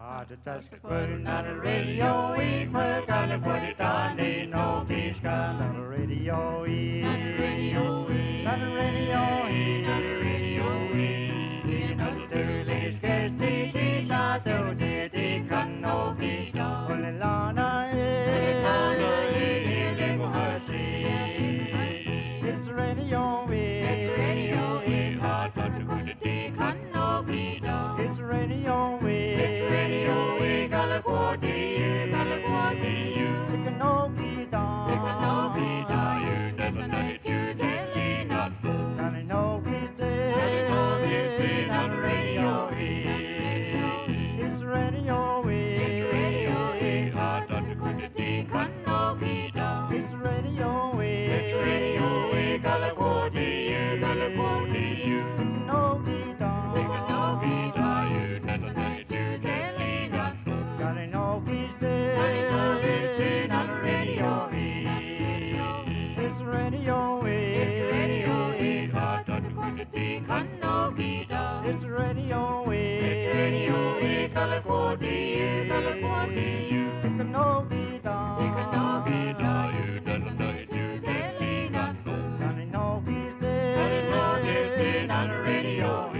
Just putting on the radio, we put on the put it on, they know he's got on the radio, on the radio, on the radio, on the radio, you know the dirty scarce the teeth out there, they can no be done. Only Lana, it's the radio, it's the radio, hard but the good they can no be done. It's the radio, it's the radio, we gotta go to you, it can no be done, it can no be done. You never know it, you telling us, gotta know he's dead, gotta know he's dead on the radio, it's the radio, it's the radio, hard but the good they can no be done. It's the radio, it's the radio, we gotta go to you, gotta go to you, it can no be done, it can no be done. You never know it, you telling us, gotta know he's dead, gotta know he's dead on the radio, it's the radio, it's the radio, hard but the good they can no be done. It's the radio, it's the radio, we gotta go to you, gotta go to you, it can no be done, it can no be done. You never know it, you telling us, gotta know he's dead, gotta know he's dead on the radio.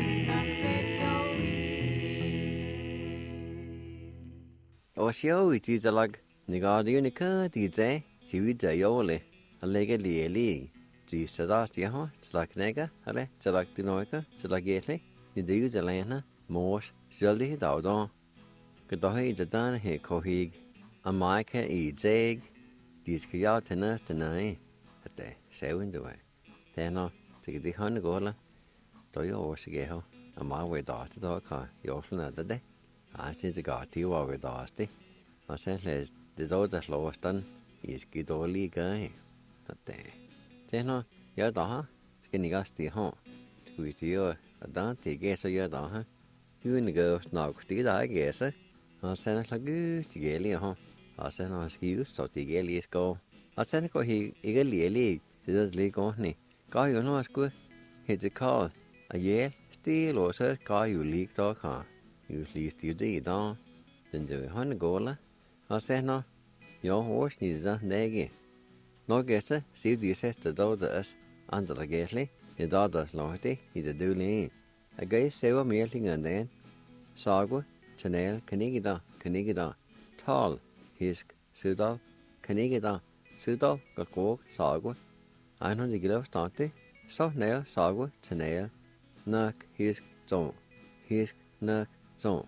Osio is a lag, Nigadunica, DJ, Sivida Yoli, a lega li, the Sadastia, Slaknega, Ale, Salactinoica, Salageti, the Duzalana, Morse, Jolly Daudon, Godohi the Dan he cohig, a Micah e zeg, these Kayatanas tonight, at the 7 away. Then on, take the Honagola, Doyo Orsigeho, a my way daughter dog car, Yoslana the day. I see the guy tea over the dusty. I said, the daughter's lost done is good all guy. Not there. Then no, you're the skinny gusty home. With you, a dante guess of your daughter. You and the girls now, did I guess? I said, like goose, gaily home. I said, no excuse, so the gaily is go. I said, he eagerly a league, to just league on me. Guy, you know, good. Hit the call. A yell, steal or search guy you leak dog car. Usually still did on. Then the Honagola. I said, no, your horse needs a naggy. No guesser, see the sister daughters under the gately, the daughter's loyalty, he's a dooley. A gay silver melting and then Sagwa, Chanel, Canigida, Tall, Hisk, Sudal, Canigida, Sudal, Gakok, Sagwa. I know the glove started. So nail, Sagwa, Chanel, Nuck, Hisk, Zone, Hisk, Nuck, Zone.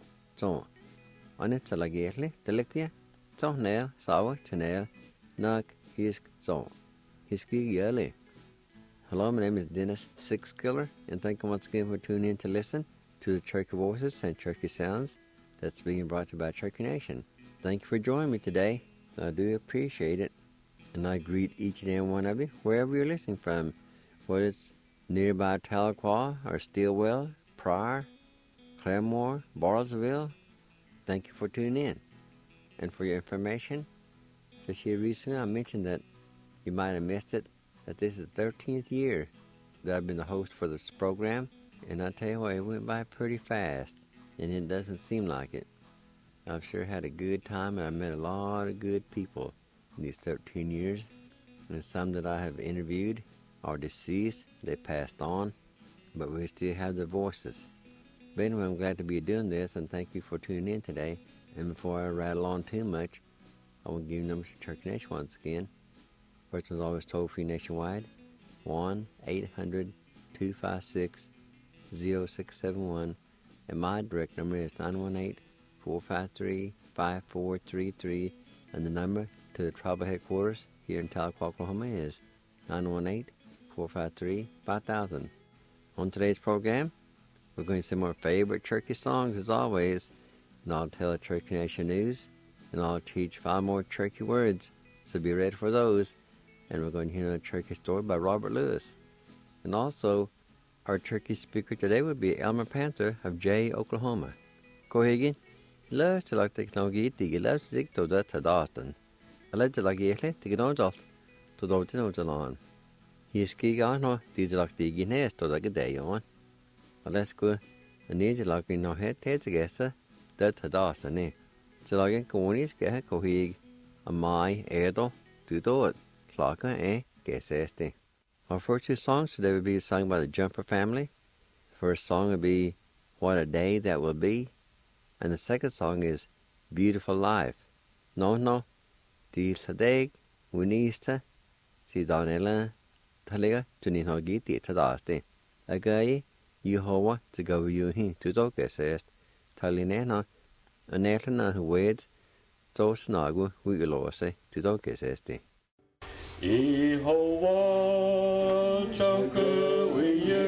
On it, Salagately, Delictia, so nail, Sawa, Chanel, Nuck, Hisk, Zone. Hisky yearly. Hello, my name is Dennis Sixkiller, and thank you once again for tuning in to listen to the Cherokee Voices and Cherokee Sounds that's being brought to you by Cherokee Nation. Thank you for joining me today. I do appreciate it, and I greet each and every one of you, wherever you're listening from, whether it's nearby Tahlequah or Stilwell, Pryor, Claremore, Bartlesville. Thank you for tuning in. And for your information, this year recently I mentioned that you might have missed it, that this is the 13th year that I've been the host for this program, and I tell you what, it went by pretty fast, and it doesn't seem like it. I've sure had a good time, and I've met a lot of good people in these 13 years, and some that I have interviewed are deceased, they passed on, but we still have their voices. But anyway, I'm glad to be doing this, and thank you for tuning in today. And before I rattle on too much, I will give you numbers to Cherokee Nation once again. First one's always toll-free nationwide, 1-800-256-0671. And my direct number is 918-453-5433. And the number to the tribal headquarters here in Tahlequah, Oklahoma is 918-453-5000. On today's program, we're going to sing our favorite Cherokee songs as always, and I'll tell the Cherokee Nation news, and I'll teach 5 more Cherokee words, so be ready for those. And we're going to hear a Cherokee story by Robert Lewis. And also, our Cherokee speaker today would be Elmer Panther of Jay, Oklahoma. Cohegan, loves to like technology, he loves to take to that to Dawson. I like to like to get on off to do it on. He is ski on, these like the Guinness to like a day on. Well, that's good. And these like in our head, together. that Tadasani. Chilagan Conis get Cohig, a my Edo, to do it, Claka, guess este. Our first two songs today would be sung by the Jumper family. First song would be What a Day That Will Be, and the second song is Beautiful Life. No, di Sadeg, Unista, si Donella, Talega, Junino Giti, Tadaste. Again, Yehovah to go you he to doke says, Talinena, a Natana who wades, so snagu, we will say, to doke says. Yehovah, choker with you.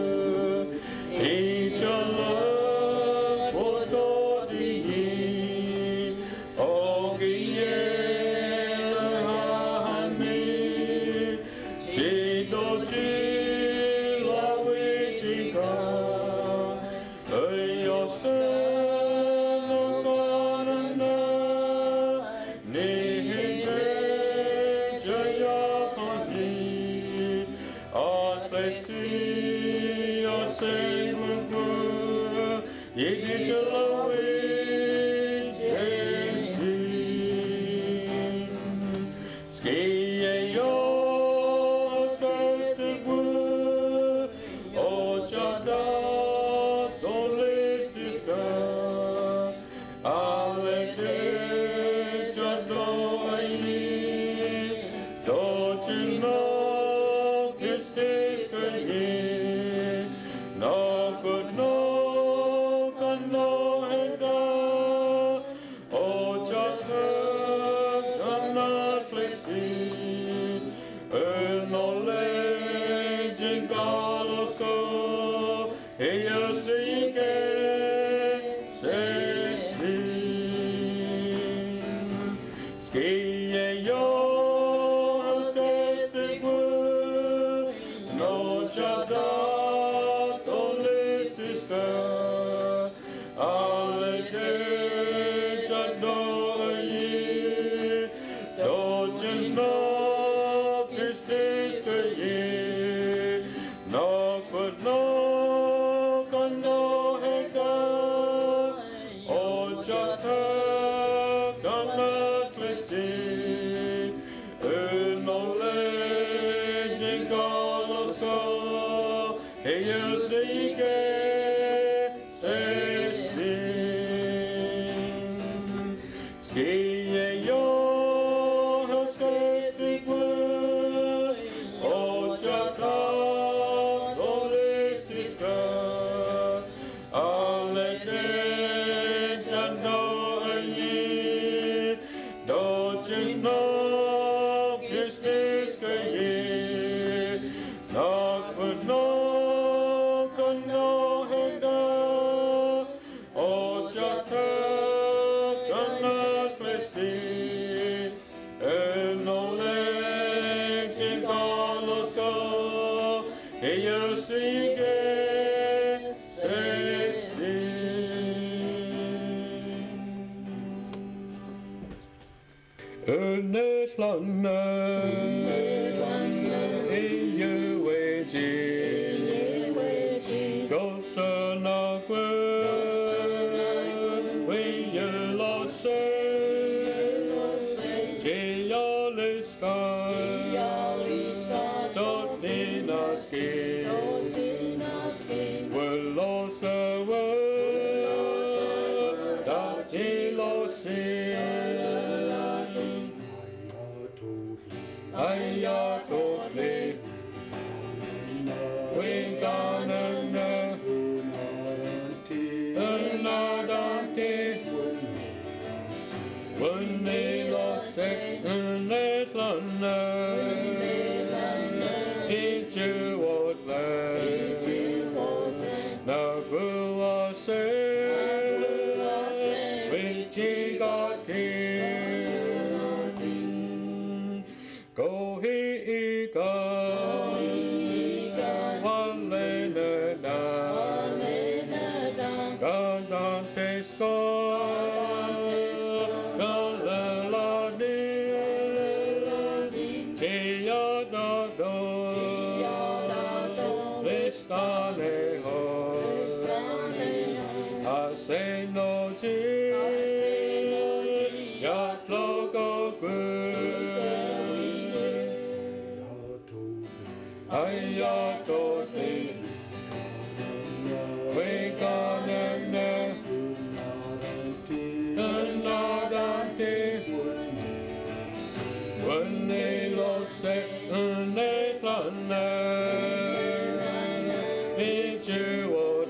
He's your love for God in oh, Gielahani, Chidoji, Lawichika, your son of God and say no ji ya lo go gu ai ya to ti we ga ne na da ti when they lost it they found it you would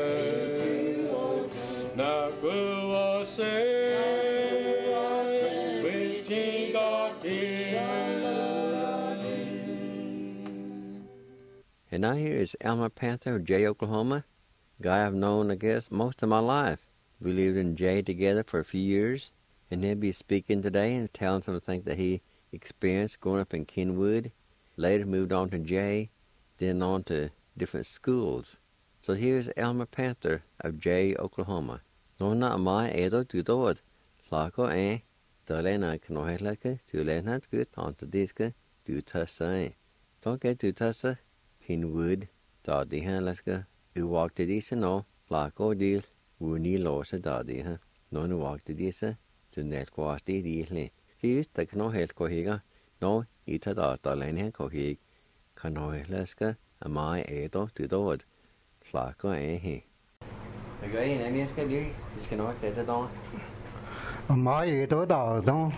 na go say which he got here. And now here is Elmer Panther of Jay, Oklahoma, guy I've known, I guess, most of my life. We lived in Jay together for a few years, and he'll be speaking today and telling some of the things that he experienced growing up in Kenwood, later moved on to Jay, then on to different schools. So here's Elmer Panther of Jay, Oklahoma. No na mai edo tu dood, lako the lena kno helake, tu lena good on to diska, tu tassa Don't get to tassa, Kenwood, daddy laska, u walk to disa no, lako deal, wuni losa daddy no nu walk to disa, tu net quasti deal. He's the kno hel kohiga, no, ita da lena kohig, kno helaska, a mai edo tu dood, lako he. Cái này nè cái gì cái nói cái đó mai gì đó đó đó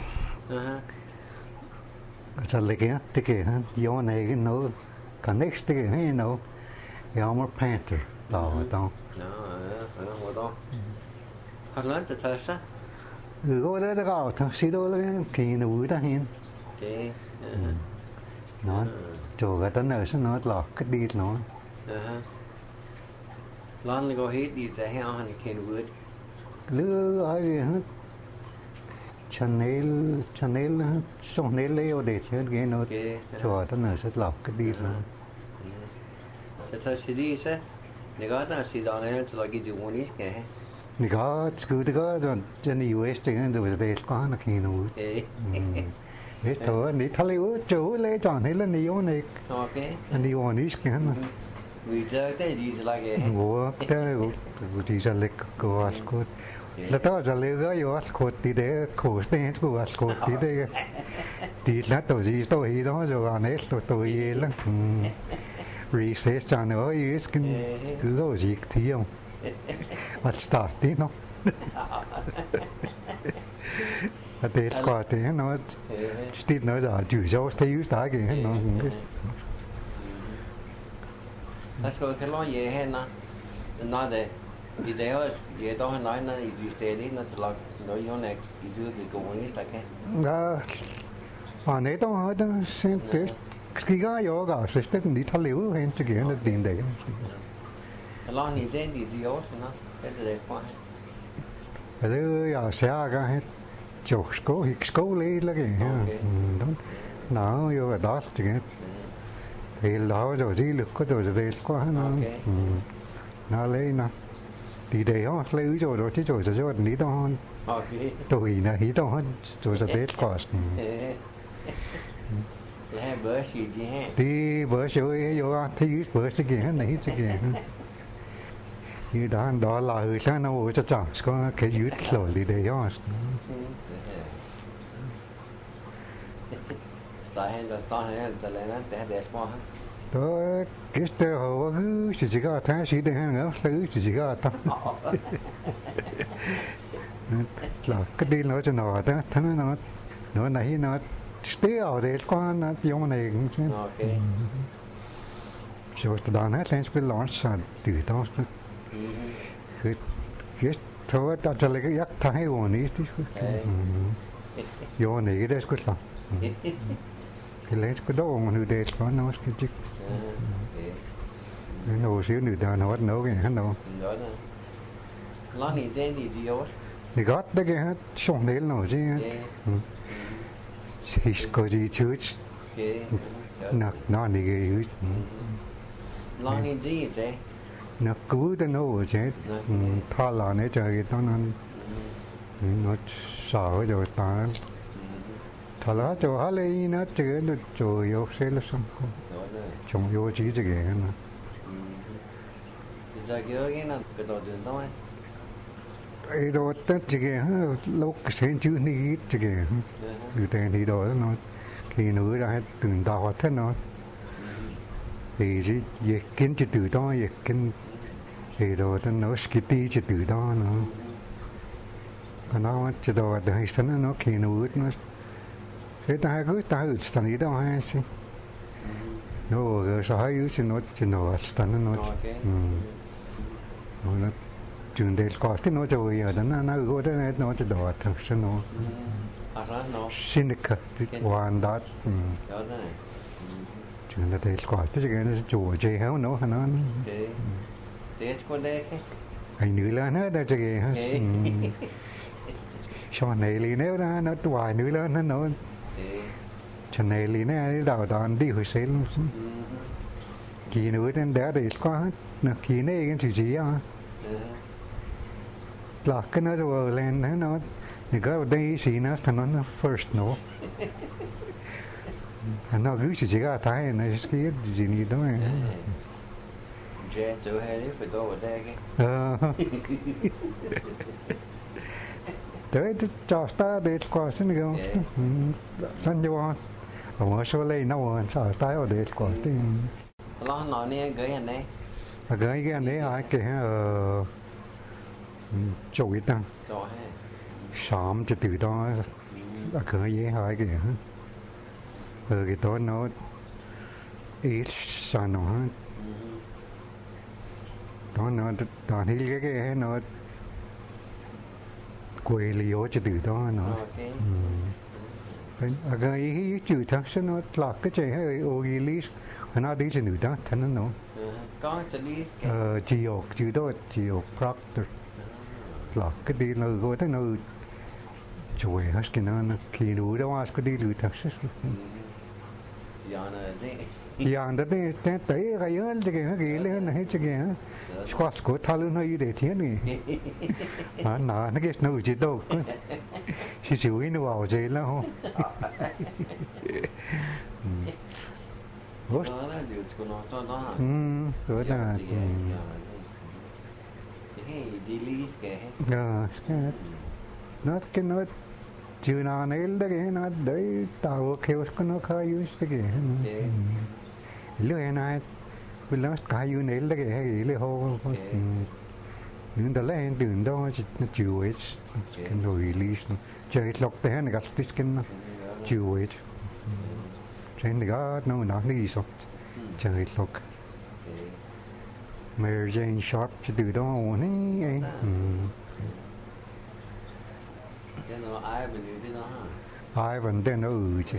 cho lấy cái ha vô này cái nó connect cái này nó Elmer Panther đó đó đó hắn lớn từ thời sao có đấy đó thằng sĩ đó cái kỳ nó vui ta hiền nó chỗ cái tấn ở sao nó lọt cái đi nó Long ago he did the hell on Kenwood. Lứa ai hết Chanel xong nến leo để chơi cái nó cho tao nói rất lọc cái đi nó. Thế thì đi sẽ, nếu có ta sẽ đón lên cho cái chuyện này cái. Nếu có cứ thì có rồi trên US thì nó để có nó khi nó. Thế thôi, nếu thay leo chỗ lấy chọn hay là nhiều này. Ok. Anh đi vào niche cái nó. We just đi là cái. Wo thế đi ra lịch của Ascot. Là tao ra lấy cái yêu Ascot thì để cổ tên của Ascot thì để thì là tôi gì tôi đó rồi anh ấy tôi là research cho nó is cứ có gì thì không. At start đi nó. At det qua thì nó still nó ra chủ số thì ta cái nó. That's what cái lo gì hết nè, nó để đi đâu gì đó nói nó existe đi nó chỉ là nói như này cái thứ cái công nghệ là cái. À này đó hết đó xem cái cái yoga system đi thay liu hay cái nó tiền đấy. Lo như thế đi đâu nó cái đấy qua. Cái đó sẽ cái hết chụp school lấy là cái đó nó yoga đó thì thì đó rồi gì lực có rồi đây quá nó lấy nó thì để họ lấy rồi đó chứ rồi sẽ lý đó tôi là hí đó rồi sẽ tết quá thì bữa sớm vô thì bữa sẽ kia này sẽ kia như đó là hơi sáng nó cho chọn có cái dứt rồi thì để họ tại là tao này là nó để qua đó cái tờ hồ cứ chỉ có tháng sĩ để hàng nữa thứ chỉ có tao là cái đi nói cho nó đó thằng nó này nó stay ở đây qua nó dùng này cũng rồi từ đó nó lên cái launch sản từ đó cái thôi ta cho lấy cái yak thay vào ní tí dùng này cái đấy cũng cái lấy cái đó mà người để có nó cái chiếc nó xíu nữa đó nó nấu cái hắn đâu nó thì tên thì điều thì gót đấy cái hát xong đến nó chứ thì có gì chứ nó thì cái nó thì gì thế nó cứu tới nó chết thoa lò này trời nó sợ rồi ta thà lá cho há lấy nó chơi nó chơi vô xe là xong trồng vô chỉ cái này giờ cái nó cái đồ đường thôi ấy đó tất chỉ cái lúc sen chữ ní chỉ cái từ tên thì đó nó khi nữa ra từng đào thế nó thì chỉ việc kiến chỉ từ đó việc kiến thì đó nó skitty chỉ từ đó nó chỉ đó để sẵn nó khi nữa nó thế ta cứ ta ở sẵn đó hay gì nó ở sao hay chứ nó sẵn nó nó trường đại có thì nó chơi ở đó nó có thế nó chỉ đó thật sự nó Seneca hoàn đó trường đại có thì cái nó chùa chơi héo nó anh nữ là nó đã chơi cái sau này thì nếu nó hoài nữ là nó cho này thì nó đào đòn đi hồi sáng luôn kỳ nữa trên đá để có là kỳ này cái chữ gì à là cái nó rồi lên nó thì có đây gì nó thằng nó first nó nó cứ chỉ cái thái nó cái gì gì đó Trẻ chỗ hay đấy phải tôi ở đây cái tới cho ta để qua xin cái phân cho ở số lấy nó sao tay ở để qua thì lo nói nè gửi anh đấy cái anh đấy ai cái chỗ ít tăng cho hay sớm cho từ đó cái gì hai cái cái đó nó ít sao nó nó toàn thấy cái nó quê liều cho từ đó nó cái chữ thằng sẽ nó là cái chơi hay ogilis nó đi trên đó thành nó có cho lý chữ đó proctor là cái đi nó gọi thế nó chuối hết cái nó khi đủ đó có đi lừa thằng sẽ Yang đó đấy tới cái yếu cái lên này cái squat của thằng nó như để thiên này nó cái nó chỉ đâu chỉ chịu nó vào chơi là không đó là điều của nó cho đó đó là cái gì lý cái nó chứ nào này là cái nó đấy tao kêu nó khai yêu cái lưỡi này bây giờ khai yêu này là cái lưỡi hồ nhưng đó là anh tưởng đó nó chịu hết cái rồi release chơi lọc thế này gặp cái nó chịu hết cho nên là nó đi sọc chơi lọc Mary Jane Sharp chỉ từ đó này cái nó ai mình như thế đó ai vẫn tên nó chứ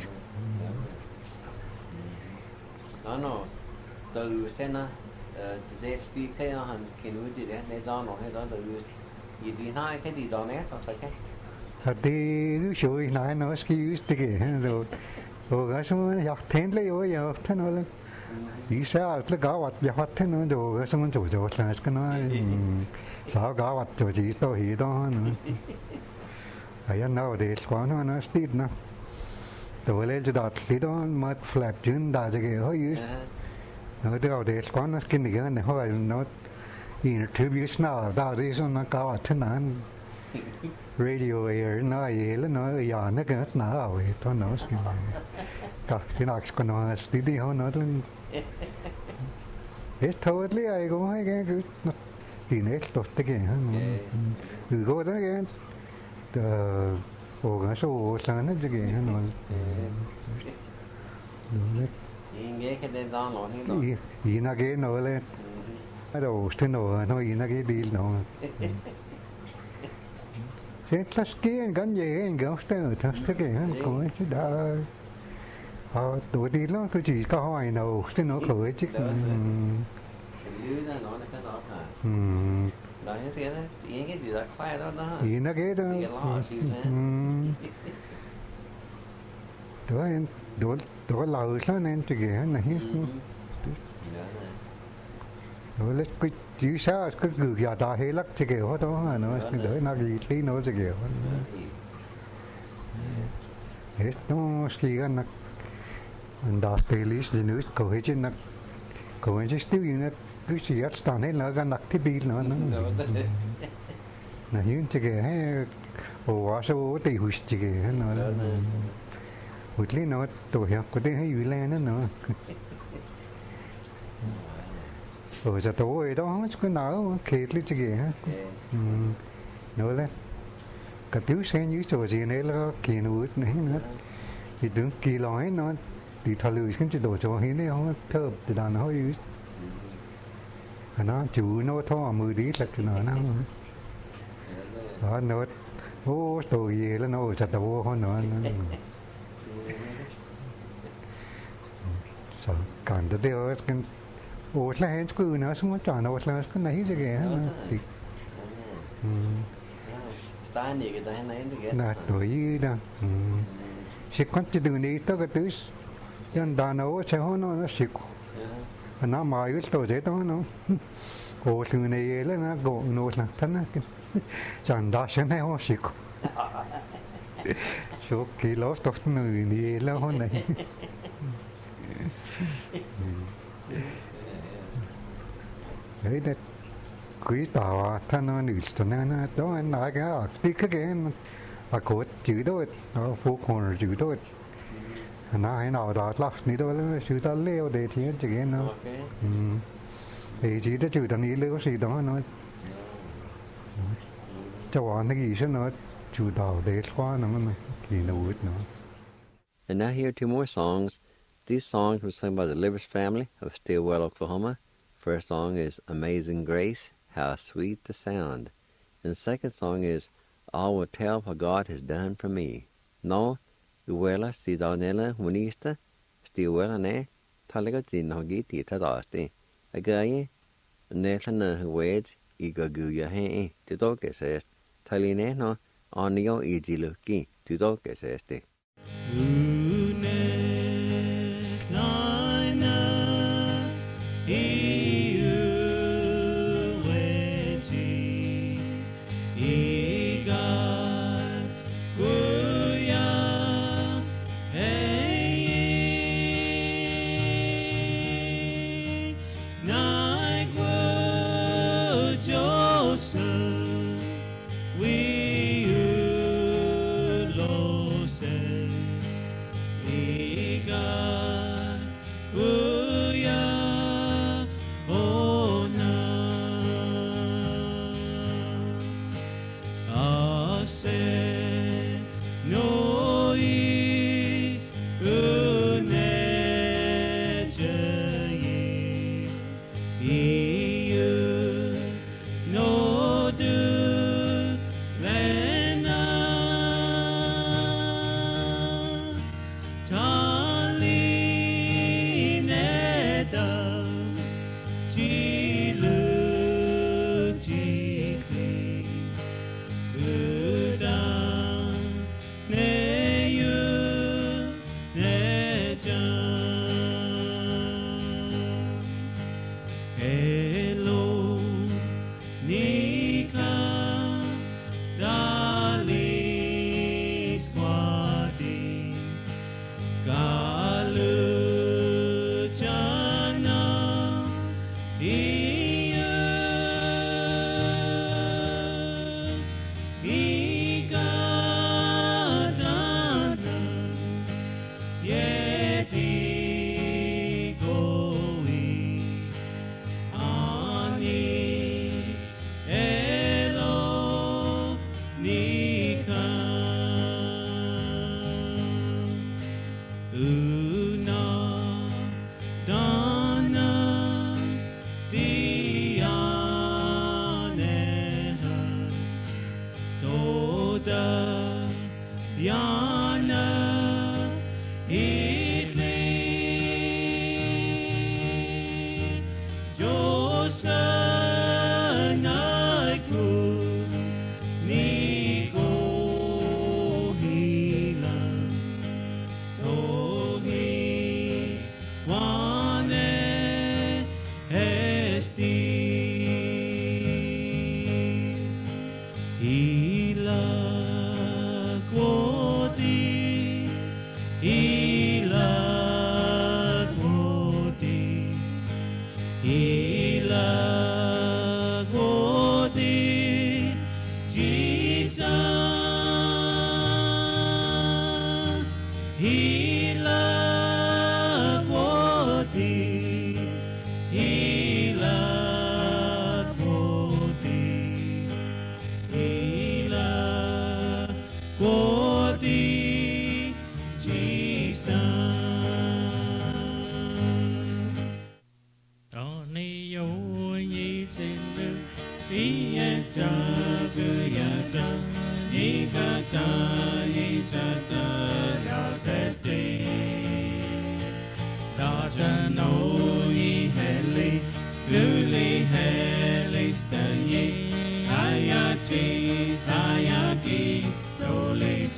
nó từ trên nó để đi cái hàng cái núi gì đấy để cho nó hay đó từ gì nói cái gì đó nét hoặc là cái thì cứ chơi này nó ski cái rồi cái số học thêm lấy rồi học thế nó lên ý sao là搞vật học thế nó rồi cái số nó chỗ là cái nó sao搞vật rồi gì to gì đó nữa ai anh nào để quá nó speed nó tôi lấy cho đợt thì đó mất flap chuyến đa cái hơi yếu nó tôi để quá nó cái này hơi nó interview nào đa đi xong nó cao thế nào radio air nó ấy là nó giờ nó cái nào rồi tôi nói cái xin nói cái nó speed đi hơn nó hết thôi lấy ai cũng hay cái thì nét tốt cái hả từ cô đó cái cái số sáng nó cái nó nghe cái đêm đó nó hết rồi ý là cái nó lên bắt đầu thế nó ý là cái đi nó thế tất kia cái gì anh gấu tơ thật cái có chứ đã tuổi đi nó tôi chỉ có hỏi nào thế nó khởi chứ dưới nó là cái đó hả đó như thế đấy ý cái gì đó khoai đó ý là cái đó đó lâu sao nên cái này rồi lấy cái chữ sao cái gửi giờ ta hay lắc cái kiểu đó nó đỡ nó gì tí nó cái kiểu hết nó khi cái nó đã cái list gì nữa có hết chứ nó có hết chứ tiêu gì nó cứ chỉ hết toàn hết là cái nặc thiết đi nó na hiến chỉ cái hay ồ quá số tỷ hụt chỉ cái nó hụt lý nó tổ hiệp có thể hay ủy lên nó ở giờ tối đó cái nào kẹt lý chỉ cái nó lên cả thứ xe như chỗ gì này là kỳ nó hụt này nữa thì đứng kỳ nói nó thì thà lười cái chế độ cho hiến này không thơm từ đàn nó hơi nó chủ nó thọ mười đi là cái nó đó nó ô tôi gì là nó chặt đầu con nó sao còn tới đây cái ô là hết cứ nó xuống tròn nó là cái này gì kìa thì Style này cái này này là tuổi đó sẽ quan chỉ từ này tới cái thứ dân đàn nó sẽ nó sẽ nó mày cái tổ chế đó nó ô từ này là nó gỗ nó là thân á chẳng đã sẽ này hoa xịt số kỳ lót tốt người đi lâu hơn này đấy đấy quý tàu thân nó nữ thân nó đó anh nói cái tí cái cột chữ đó nó phụ con chữ đó nó hay nào đó lắc ní đó là sự ta leo để thì chỉ cái nó thì chỉ đã chữ ta ní leo gì đó nó cho anh cái gì nó chủ đạo để qua nó mà kỳ nó út nó. And now here are two more songs. These songs were sung by the Livers family of Stillwell, Oklahoma. First song is Amazing Grace, How Sweet the Sound. And the second song is I Will Tell What God Has Done for Me. No, Uwela si dawnela munista, Stillwell ne, talaga tinhogi tita dasti. Agaye, Nelana Huwed, Igaguya he, Tidoke says, Taline no, Onio Ijiluki, Tidoke says. Ila Godi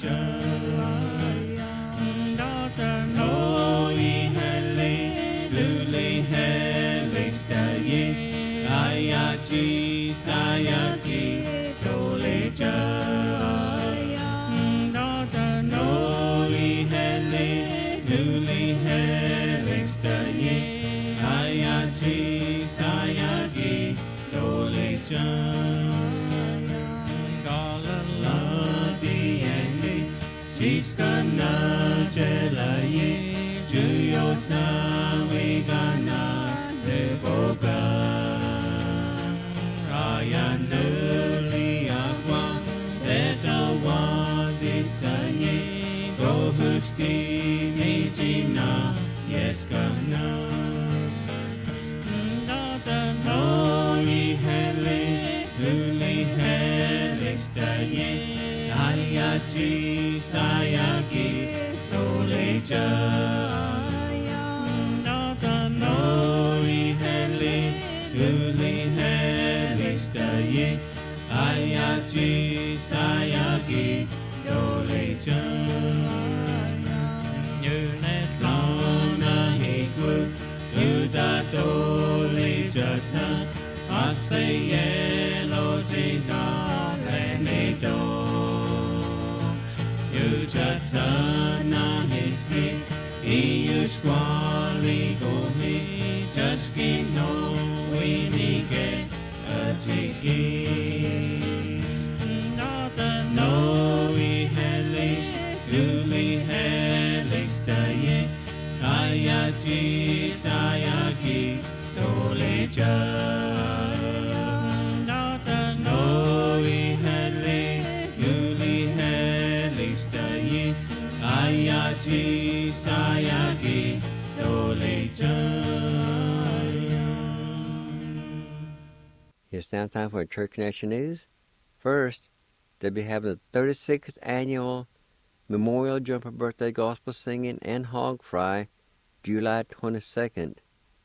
It's now time for Church Connection News. First, they'll be having the 36th Annual Memorial Jumper Birthday Gospel Singing and Hog Fry, July 22nd,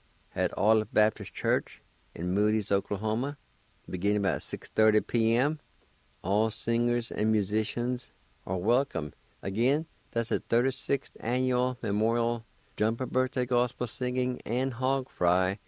at Olive Baptist Church in Moody's, Oklahoma, beginning about 6:30 p.m. All singers and musicians are welcome. Again, that's the 36th Annual Memorial Jumper Birthday Gospel Singing and Hog Fry,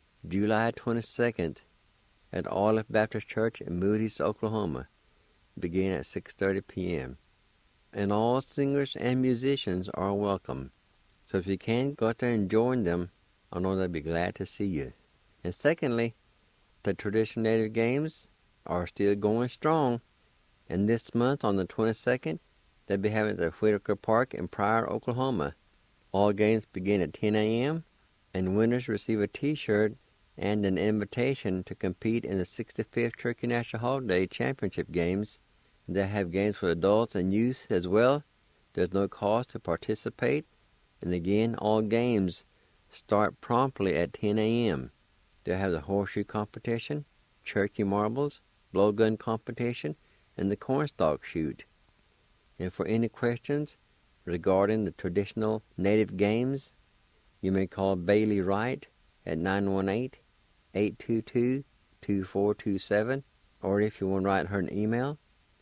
July 22nd, at Olive Baptist Church in Moody's, Oklahoma, beginning at 6:30 p.m. And all singers and musicians are welcome. So if you can, go out there and join them. I know they'll be glad to see you. And secondly, the traditional Native Games are still going strong. And this month, on the 22nd, they'll be having it at Whitaker Park in Pryor, Oklahoma. All games begin at 10 a.m., and winners receive a T-shirt and an invitation to compete in the 65th Turkey National Holiday Championship Games. They have games for adults and youth as well. There's no cost to participate. And again, all games start promptly at 10 a.m. They'll have the horseshoe competition, turkey marbles, blowgun competition, and the cornstalk shoot. And for any questions regarding the traditional Native Games, you may call Bailey Wright at 918-822-2427, or if you want to write her an email,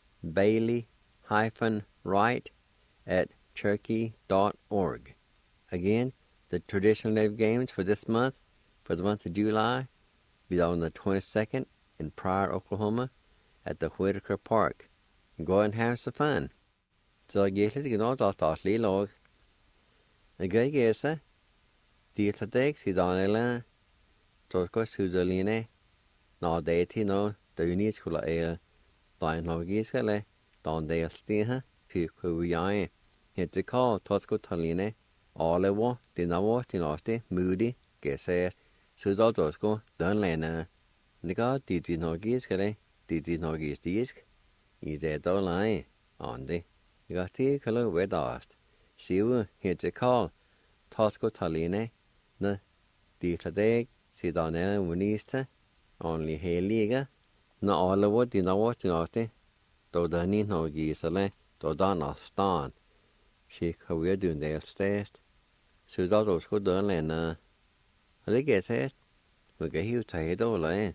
bailey-wright@cherokee.org. Again, the traditional Native Games for this month, for the month of July, be on the 22nd in Pryor, Oklahoma, at the Whitaker Park. Go out and have some fun. Så jeg litt nå da statlig lag. Det gøy er seg. De til deg, sier Daniel, så skal Sudaline, når det er til nå, det er unik skulle er da norgisk eller da det er sted, til hvor heter kall, så taline, alle var, det var til næste, modig, gæsest, så da skal den lande. Det går det til norgisk eller det norgisk, i det da leje, andre. Det går til kalder vedast. Siv heter kall, så taline, ne, det til deg, sier Daniel Muniste, only helige, når alle var det var til næste, da den i norgisk eller da den er stand. Slik har vi døren del stedst. Så da skal døren lande. Og det er stedst. Vi kan hive til $1.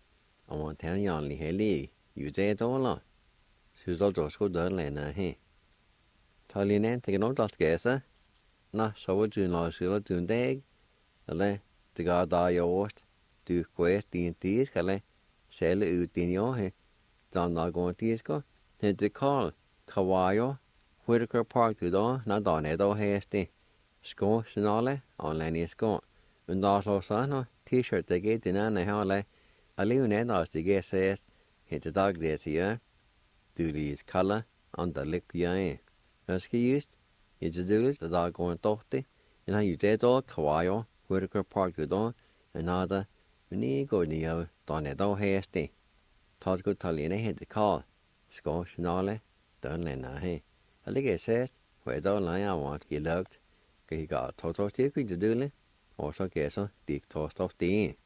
Og man tager jævnlig hellig. Jo det $1. Så da skal døren lande her. Talinen take no dot gesa. Na so do no sila do dag. Ale the god da yost do quest din tis kale. Sele ut din yo he. Don na go tis go. Then the call Kawayo Whitaker Park to do na don edo hesti. Sko sinale online sko. Men da so sana t-shirt de get in na hale. Ali un as de get says hit the dog there to you. Do these color on the lick ya. As he used, it's a dude the dog going tohti. And how you did all Kawayo Whitaker Park to do another ni go neo don edo hesti. Todd good Talina hit the call. Sko sinale done lena he. Ali get says where don't lie I want he looked. He got total ticket to do it. Also guess dick toast of the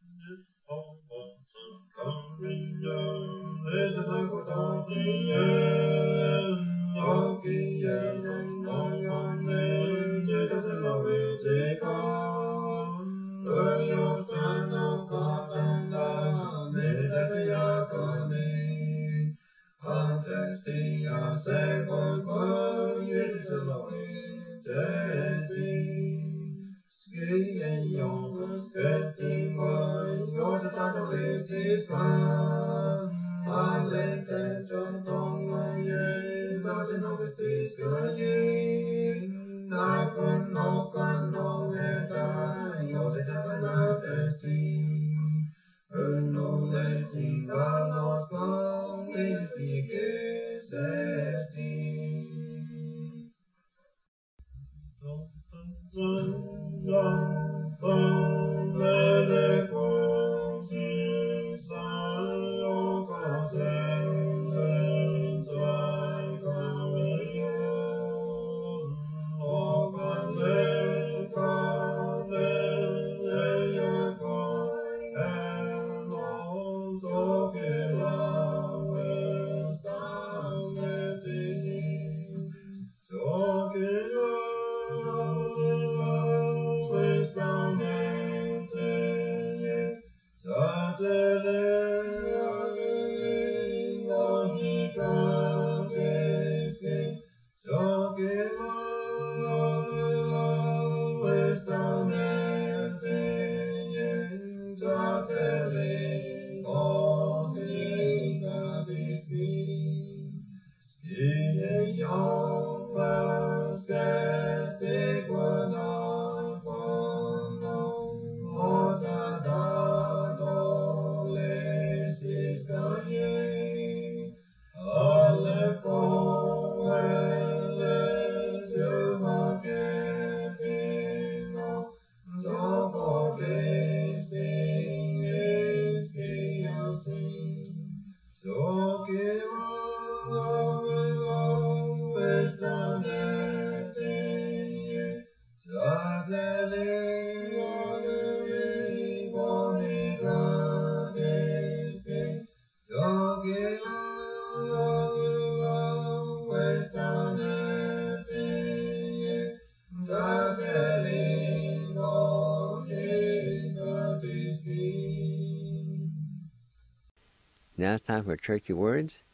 Now it's time for turkey words.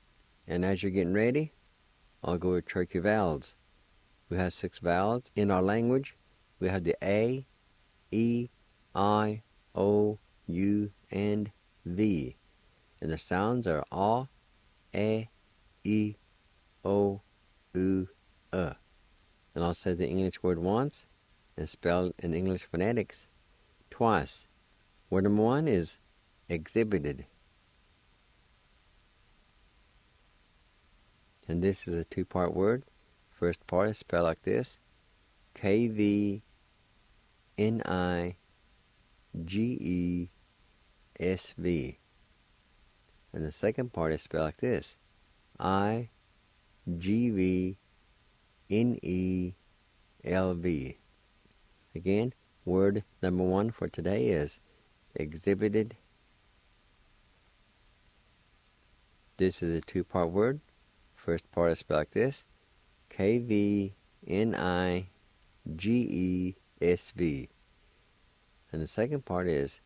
And as you're getting ready, I'll go with turkey vowels. We have 6 vowels in our language. We have the A, E, I, O, U, and V. And the sounds are A, E, O, U, And I'll say the English word once and spell in English phonetics twice. Word number 1 is exhibited. And this is a 2-part word. First part is spelled like this: KVNIGESV. And the second part is spelled like this: IGVNELV. Again, word number 1 for today is exhibited. This is a 2-part word. First part is spelled like this: KVNIGESV. And the second part is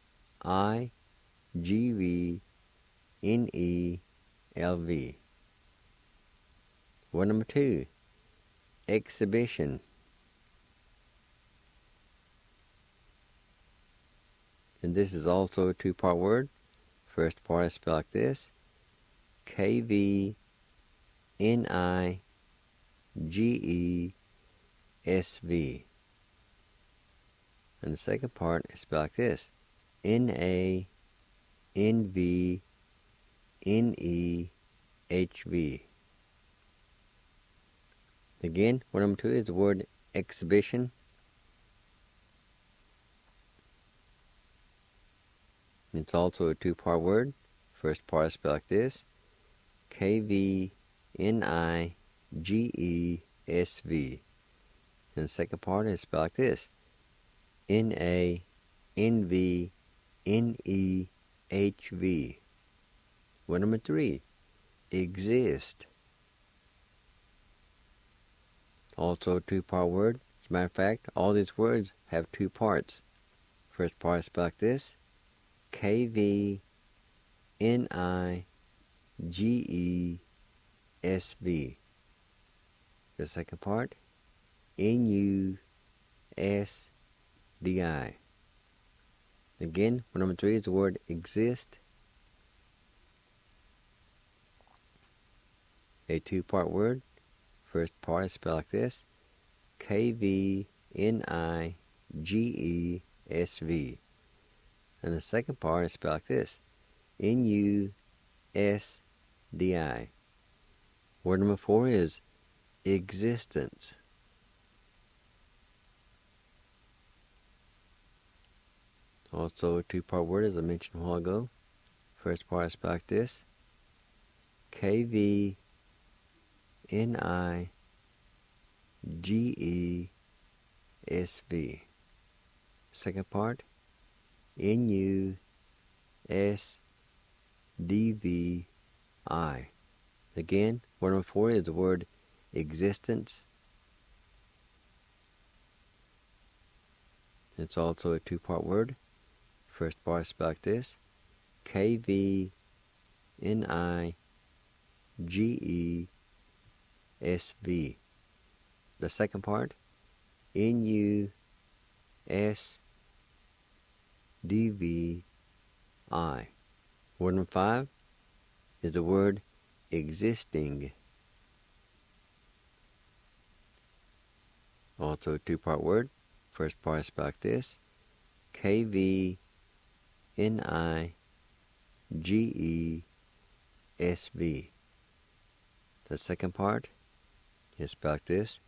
IGVNELV. Word number 2 exhibition. And this is also a two-part word. First part is spelled like this: KVNIGESV. And the second part is spelled like this: NANVNEHV. Again, what I'm to is the word exhibition. It's also a two-part word. First part is spelled like this: KVNIGESV. And the second part is spelled like this: NANVNEHV. Word number 3, exist. Also a two-part word. As a matter of fact, all these words have two parts. First part is spelled like this: KVNIGESV. The second part, NUSDI. Again, word number 3 is the word exist. A two-part word. First part is spelled like this: KVNIGESV. And the second part is spelled like this: NUSDI. Word number 4 is existence. Also a two-part word, as I mentioned a while ago. First part is spelled like this: KVNIGESV. Second part, NUSDVI. Again, word number 4 is the word existence. It's also a two-part word. First part is spelled like this: KVNIGESV. The second part, NUSDVI. Word number 5 is the word existing. Also a two-part word. First part is spelled like this: KVNIGESV. The second part is spelled like this: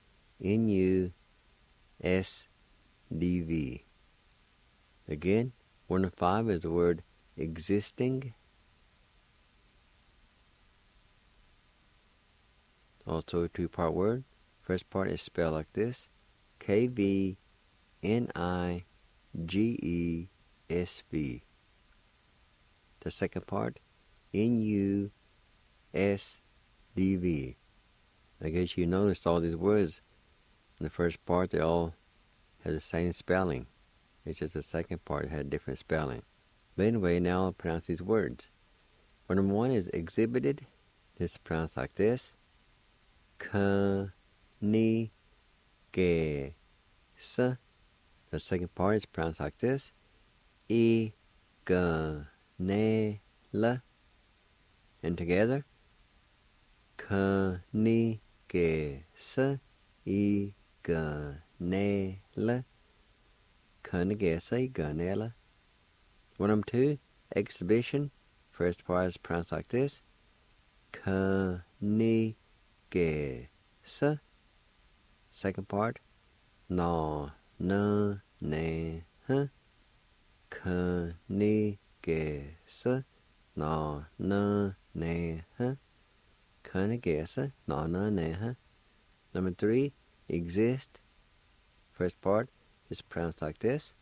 NUSDV. Again, word number 5 is the word existing. Also a two-part word. First part is spelled like this: KVNIGESV. The second part, NUSDV. I guess you noticed all these words in the first part, they all have the same spelling. It's just the second part had different spelling. But anyway, now I'll pronounce these words. Word number 1 is exhibited. It's pronounced like this: K-N-I-G-E-S. The second part is pronounced like this: I-G-N-E-L. And together, K-N-I-G-E-S, I-G-N-E-L, K-N-I-G-E-S, I-G-N-E-L. Word number 2, exhibition. First part is pronounced like this: K-N-I-G-E-S. Second part, Na-Na-Ne-H, K-N-I-G-E-S, Na-Na-Ne-H, K-N-I-G-E-S, Na-Na-Ne-H. Number 3, exist. First part is pronounced like this: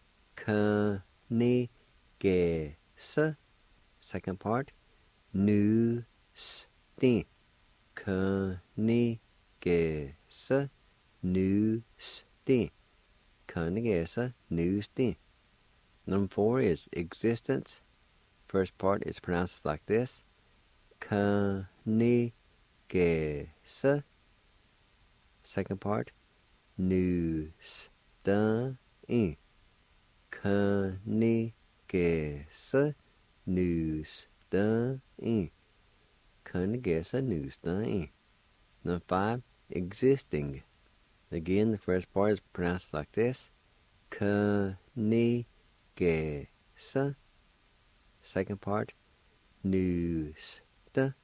K-N-I-G-E-S. Second part, Nu-S-T. K-N-I-G-E-S, Nu-S-T. K-N-I-G-E-S, Nu-S-T. Number 4 is existence. First part is pronounced like this: K-N-I-G-E-S. Second part, news, the, in. Kunigesa, news, the, in. Kunigesa, news, the, in. Number 5, existing. Again, the first part is pronounced like this. Kunigesa. Second part, news, the.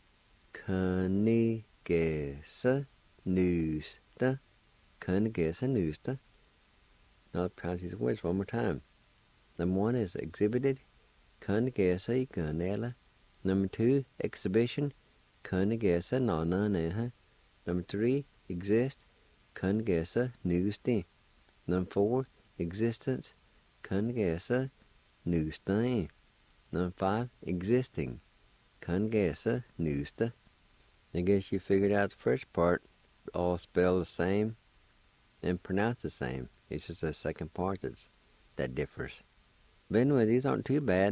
Kunigesa, news, the. Kunigesa, news, the. Now I'll pronounce these words one more time. Number 1 is exhibited. Kunigesa I kunela. Number 2, exhibition. Kunigesa na na neha. Number 3, exist. Kunigesa news the. Number 4, existence. Kunigesa news the. Number 5, existing. Kunigesa news the. I guess you figured out the first part, all spelled the same and pronounced the same. It's just the second part that differs. But anyway, these aren't too bad.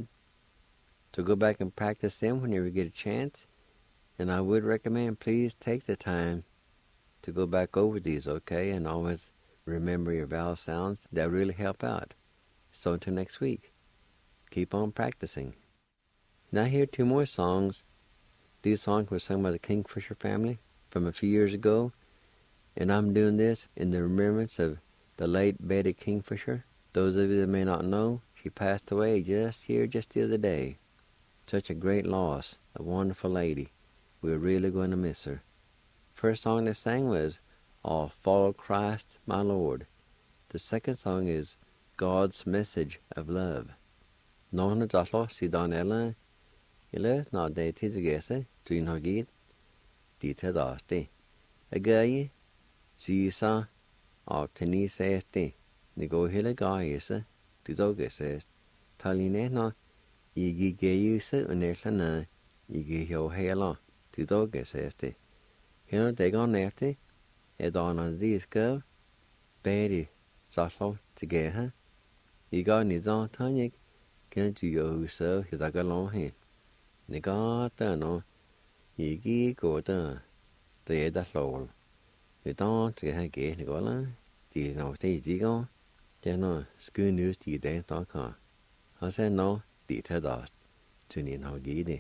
So go back and practice them whenever you get a chance. And I would recommend, please take the time to go back over these, okay? And always remember your vowel sounds. That really help out. So until next week, keep on practicing. Now here are 2 more songs. These songs were sung by the Kingfisher family from a few years ago. And I'm doing this in the remembrance of the late Betty Kingfisher. Those of you that may not know, she passed away just the other day. Such a great loss, a wonderful lady. We're really going to miss her. First song they sang was, I'll Follow Christ, My Lord. The second song is, God's Message of Love. Nóna dalo si don ela, ila na de tizagese, tuin hagid, di tadasti. Agayi, si sa, of tenis este, nigo hila gaiesa, tizogese, taline na, igi gayusa unesla na, igi hio hela, tizogese este. Hino degon nefte, edon diska, bedi, saslo, tigeha, iga nizon tanyik, can to yo so his a galon he. Negata no, igi go da, the da soul. You don't get a gay Nicola, the no stage digo, no school news the day don't come. I said no, the dust, to need no giddy.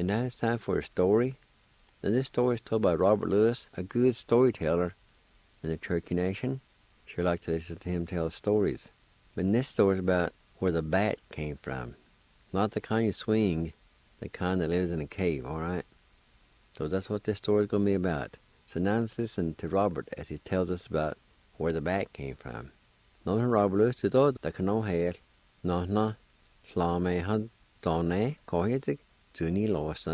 And now it's time for a story. And this story is told by Robert Lewis, a good storyteller in the Cherokee Nation. Sure like to listen to him tell stories. But this story is about where the bat came from. Not the kind you swing, the kind that lives in a cave, alright? So that's what this story is going to be about. So now let's listen to Robert as he tells us about where the bat came from. Nó Robert Lewis to do the cano hair. No, flame had done, cohetic, tuni lost.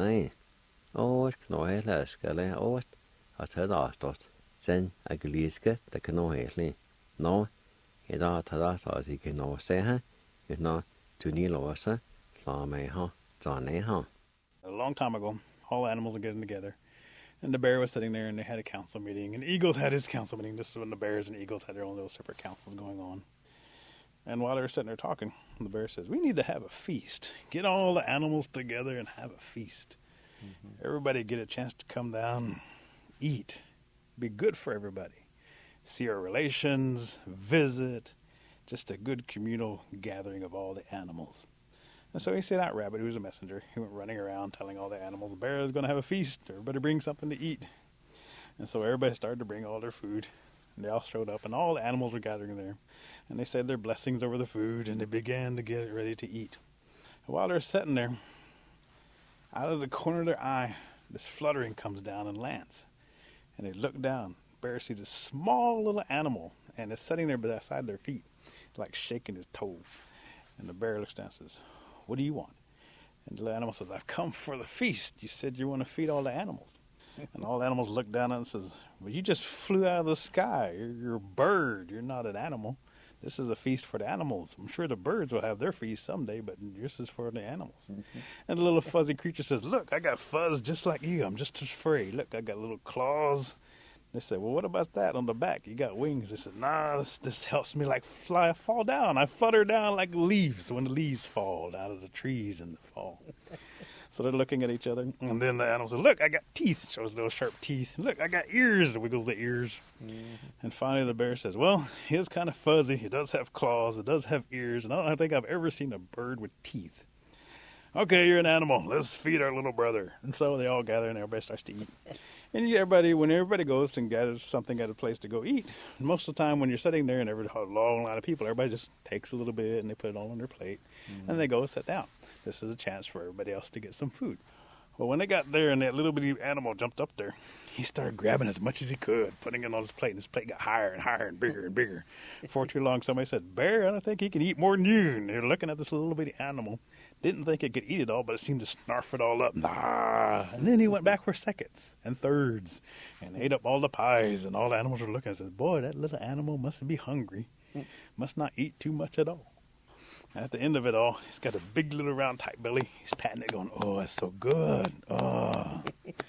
Åt knohe läskale åt att ha dastot. Sen agiliska the cano hair. No, it ought to that he can no say her. If not, tuni lost, flame ha done ha. A long time ago, all animals were getting together. And the bear was sitting there, and they had a council meeting. And the eagles had his council meeting. This is when the bears and eagles had their own little separate councils going on. And while they were sitting there talking, the bear says, we need to have a feast. Get all the animals together and have a feast. Mm-hmm. Everybody get a chance to come down, eat. Be good for everybody. See our relations, visit. Just a good communal gathering of all the animals. And so he sent out Rabbit, who was a messenger. He went running around telling all the animals, the bear is going to have a feast. Everybody bring something to eat. And so everybody started to bring all their food. And they all showed up, and all the animals were gathering there. And they said their blessings over the food, and they began to get ready to eat. And while they're sitting there, out of the corner of their eye, this fluttering comes down and lands. And they look down. The bear sees this small little animal, and it's sitting there beside their feet, like shaking his toes. And the bear looks down and says, what do you want? And the little animal says, I've come for the feast. You said you want to feed all the animals. And all the animals look down and says, well, you just flew out of the sky. You're a bird. You're not an animal. This is a feast for the animals. I'm sure the birds will have their feast someday, but this is for the animals. Mm-hmm. And the little fuzzy creature says, look, I got fuzz just like you. I'm just as furry. Look, I got little claws. They said, well, what about that on the back? You got wings. They said, nah, this helps me like fall down. I flutter down like leaves when the leaves fall out of the trees in the fall. So they're looking at each other. And then the animal says, look, I got teeth. Shows little sharp teeth. Look, I got ears. It wiggles the ears. Mm-hmm. And finally the bear says, well, he is kind of fuzzy. He does have claws. It does have ears. And I don't think I've ever seen a bird with teeth. Okay, you're an animal. Let's feed our little brother. And so they all gather and everybody starts to eat. And when everybody goes and gathers something at a place to go eat, most of the time when you're sitting there and there's a long line of people, everybody just takes a little bit and they put it all on their plate. Mm-hmm. And they go sit down. This is a chance for everybody else to get some food. Well, when they got there and that little bitty animal jumped up there, he started grabbing as much as he could, putting it on his plate, and his plate got higher and higher and bigger and bigger. Before too long, somebody said, Bear, I don't think he can eat more than you. And they're looking at this little bitty animal. Didn't think it could eat it all, but it seemed to snarf it all up. And then he went back for seconds and thirds and ate up all the pies, and all the animals were looking and said, boy, that little animal must be hungry. Must not eat too much at all. At the end of it all, he's got a big little round tight belly. He's patting it going, oh, it's so good. Oh.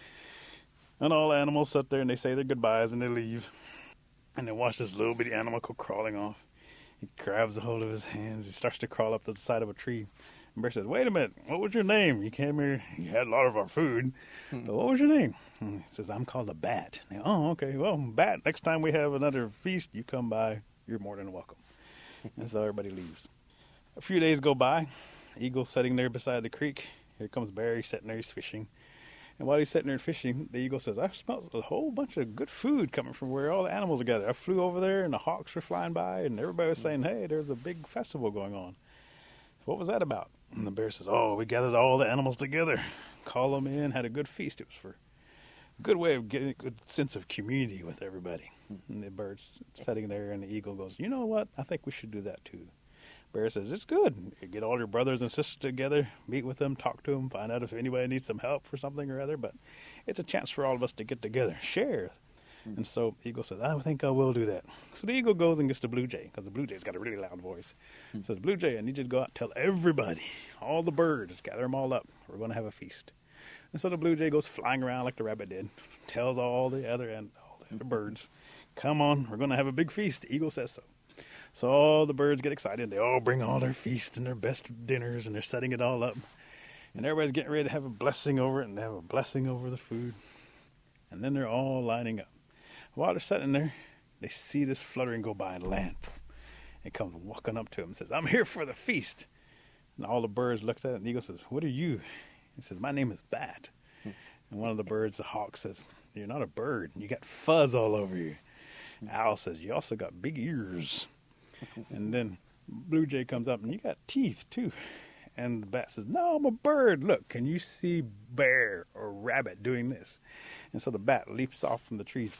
And all the animals sit there and they say their goodbyes and they leave. And they watch this little bitty animal go crawling off. He grabs a hold of his hands. He starts to crawl up to the side of a tree. And Bear says, wait a minute, what was your name? You came here, you had a lot of our food. But what was your name? And he says, I'm called a bat. And oh, okay, well, bat, next time we have another feast, you come by, you're more than welcome. And so everybody leaves. A few days go by. Eagle's sitting there beside the creek. Here comes Bear. He's sitting there. He's fishing. And while he's sitting there fishing, the eagle says, I smell a whole bunch of good food coming from where all the animals are gathered. I flew over there, and the hawks were flying by, and everybody was saying, hey, there's a big festival going on. What was that about? And the bear says, oh, we gathered all the animals together, called them in, had a good feast. It was for a good way of getting a good sense of community with everybody. And the bird's sitting there, and the eagle goes, you know what? I think we should do that too. Bear says, it's good. You get all your brothers and sisters together, meet with them, talk to them, find out if anybody needs some help for something or other. But it's a chance for all of us to get together, share. Mm-hmm. And so the eagle says, I think I will do that. So the eagle goes and gets the blue jay, because the blue jay's got a really loud voice. Mm-hmm. Says, Blue Jay, I need you to go out and tell everybody, all the birds, gather them all up. We're going to have a feast. And so the blue jay goes flying around like the rabbit did, tells all the other birds, come on, we're going to have a big feast. The eagle says so. So all the birds get excited. They all bring all their feasts and their best dinners, and they're setting it all up. And everybody's getting ready to have a blessing over it, and they have a blessing over the food. And then they're all lining up. While they're sitting there, they see this fluttering go by and land. It comes walking up to him and says, I'm here for the feast. And all the birds looked at it, and the eagle says, what are you? He says, my name is Bat. And one of the birds, the hawk, says, you're not a bird. You got fuzz all over you. Owl says, you also got big ears. And then Blue Jay comes up, and you got teeth, too. And the bat says, no, I'm a bird. Look, can you see bear or rabbit doing this? And so the bat leaps off from the trees,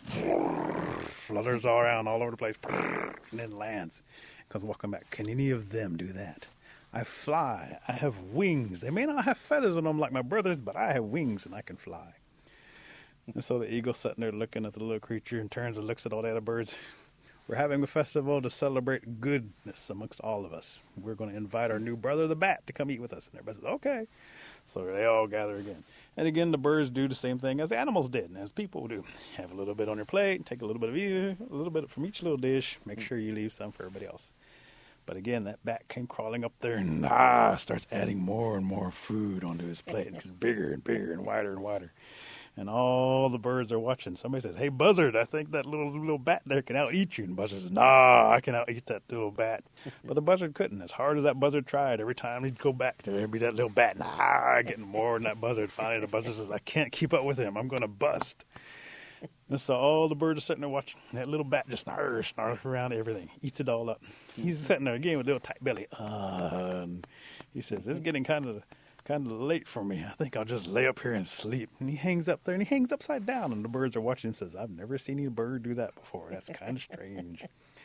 flutters all around all over the place, and then lands. Comes walking back. Can any of them do that? I fly. I have wings. They may not have feathers on them like my brothers, but I have wings and I can fly. And so the eagle's sitting there looking at the little creature and turns and looks at all the other birds. We're having a festival to celebrate goodness amongst all of us. We're going to invite our new brother, the bat, to come eat with us. And everybody says, okay. So they all gather again. And again, the birds do the same thing as the animals did and as people do. Have a little bit on your plate, take a little bit of you, a little bit from each little dish. Make sure you leave some for everybody else. But again, that bat came crawling up there and starts adding more and more food onto his plate. It gets bigger and bigger and wider. And all the birds are watching. Somebody says, hey, Buzzard, I think that little bat there can out-eat you. And Buzzard says, nah, I can out-eat that little bat. But the Buzzard couldn't. As hard as that Buzzard tried, every time he'd go back, there'd be that little bat. Getting more than that Buzzard. Finally, the Buzzard says, I can't keep up with him. I'm going to bust. And so all the birds are sitting there watching. That little bat just snarls around everything. Eats it all up. He's sitting there again with a little tight belly. And he says, it's getting kind of late for me. I think I'll just lay up here and sleep. And he hangs up there, and he hangs upside down. And the birds are watching him and says, I've never seen any bird do that before. That's kind of strange.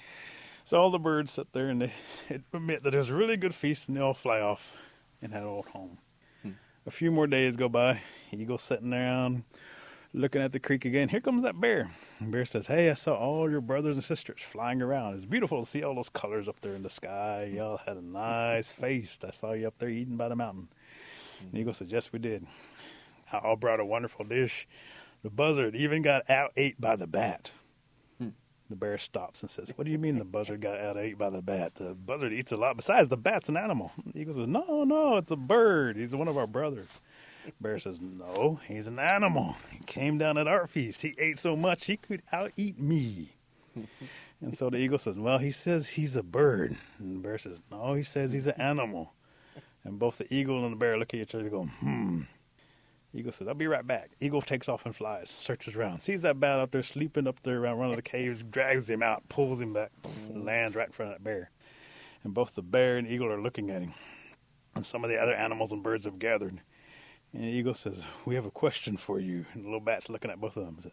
So all the birds sit there, and they admit that it was a really good feast, and they all fly off and head old home. A few more days go by. Eagle's sitting down, looking at the creek again. Here comes that bear. And bear says, hey, I saw all your brothers and sisters flying around. It's beautiful to see all those colors up there in the sky. Y'all had a nice feast. I saw you up there eating by the mountain. And Eagle said, yes, we did. I all brought a wonderful dish. The buzzard even got out-ate by the bat. The bear stops and says, what do you mean the buzzard got out-ate by the bat? The buzzard eats a lot. Besides, the bat's an animal. The eagle says, no, it's a bird. He's one of our brothers. Bear says, no, he's an animal. He came down at our feast. He ate so much he could out-eat me. And so the eagle says, well, he says he's a bird. And the bear says, no, he says he's an animal. And both the eagle and the bear look at each other and go, Eagle says, I'll be right back. Eagle takes off and flies, searches around, sees that bat up there, sleeping up there around one of the caves, drags him out, pulls him back, lands right in front of that bear. And both the bear and eagle are looking at him. And some of the other animals and birds have gathered. And the eagle says, we have a question for you. And the little bat's looking at both of them and says,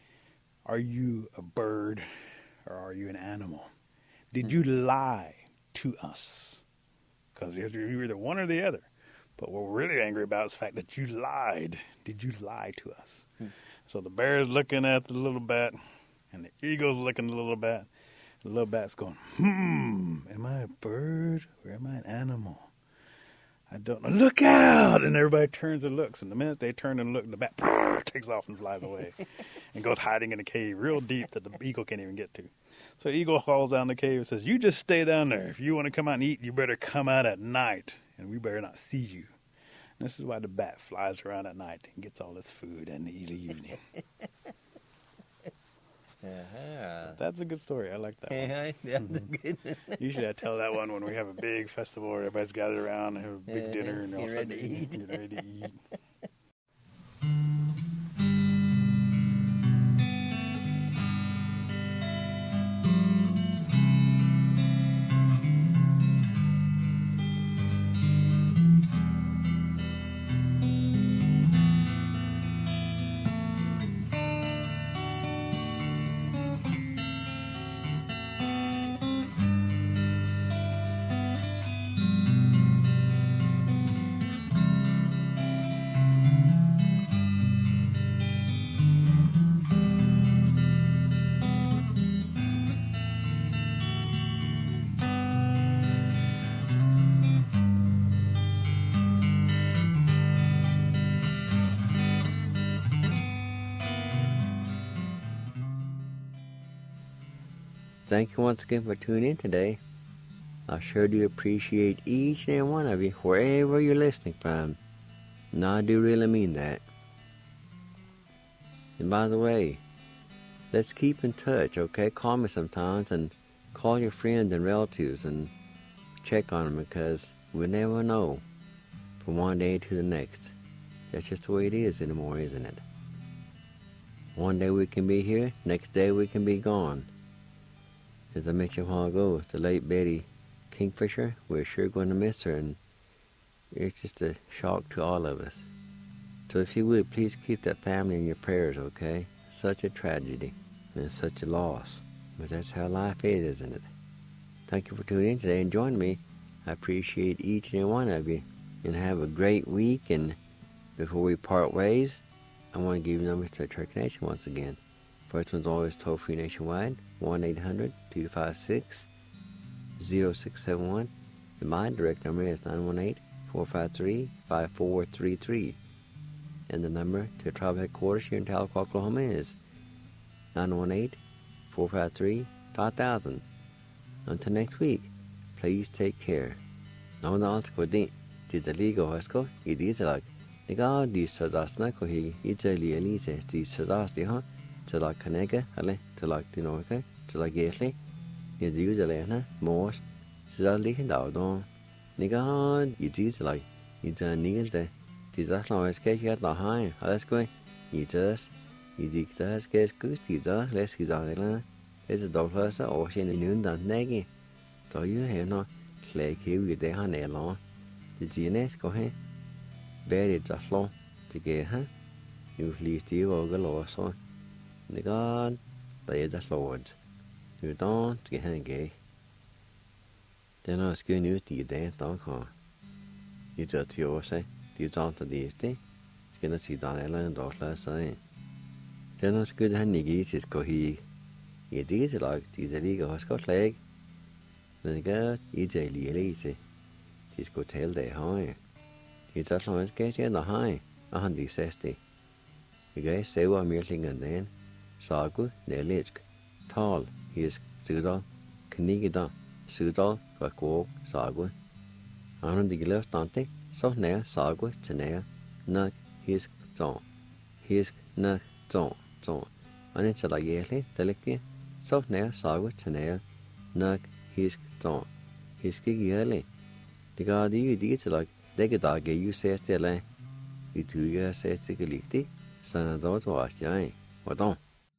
are you a bird or are you an animal? Did you lie to us? Because you're either one or the other. But what we're really angry about is the fact that you lied. Did you lie to us? So the bear is looking at the little bat, and the eagle's looking at the little bat. The little bat's going, am I a bird or am I an animal? I don't know. Look out! And everybody turns and looks. And the minute they turn and look, the bat takes off and flies away and goes hiding in a cave real deep that the eagle can't even get to. So the eagle falls down the cave and says, you just stay down there. If you want to come out and eat, you better come out at night, and we better not see you. And this is why the bat flies around at night and gets all its food in the evening. That's a good story. I like that one. That's good. Usually I tell that one when we have a big festival where everybody's gathered around and have a big dinner and all ready to eat. Get ready to eat. Thank you once again for tuning in today. I sure do appreciate each and every one of you, wherever you're listening from. And I do really mean that. And by the way, let's keep in touch, okay? Call me sometimes and call your friends and relatives and check on them, because we never know from one day to the next. That's just the way it is anymore, isn't it? One day we can be here, next day we can be gone. As I mentioned a while ago, the late Betty Kingfisher, we're sure going to miss her, and it's just a shock to all of us. So if you would, please keep that family in your prayers, okay? Such a tragedy and such a loss. But that's how life is, isn't it? Thank you for tuning in today and joining me. I appreciate each and every one of you. And have a great week. And before we part ways, I want to give you numbers to the Church Nation once again. First one's always toll-free nationwide, 1-800-256-0671. And my direct number is 918-453-5433. And the number to tribal headquarters here in Tahlequah, Oklahoma is 918-453-5000. Until next week, please take care. Now the answer to the legal hospital, it is like the God is Sadasna Kohi, it's a Liali says the Sadasti, to like Kanega, Ale, to like the Norca, to like Gately, the Udelana, Morse, Sadali and Dowdon. The God, it is like it's a nigger there. As long as catch at the high, let's go. It does. It does get good. It does. Let's get on it. It's a dog plus the ocean in noon done neggy. So you have no clay kill with the honey along. The GNS go ahead. Buried the floor to get her. You flee still over the so. The God, they are the Lord. You don't get her gay. Then I was going to the day, don't call. You just your say. The John to this day, it's gonna see down island or last sign. Then it's good honey geese is cohy. It is like the legal Scotch leg. Then the girl is a lazy. This go tell they high. It's as long as get in the high, 160. The guy say what milling and then Sagu, Nelisk, tall, his Sudal, Knigida, Sudal, Quack, Sagu. On the left dante. So now Sagu to now Nug his zone. His Nug zone. And it's like yearly, delicate. So now Sagu to now Nug his zone. His gig yearly. The God you did like they get dog you says still. You two years says the Galicti, son of those was giant. What on?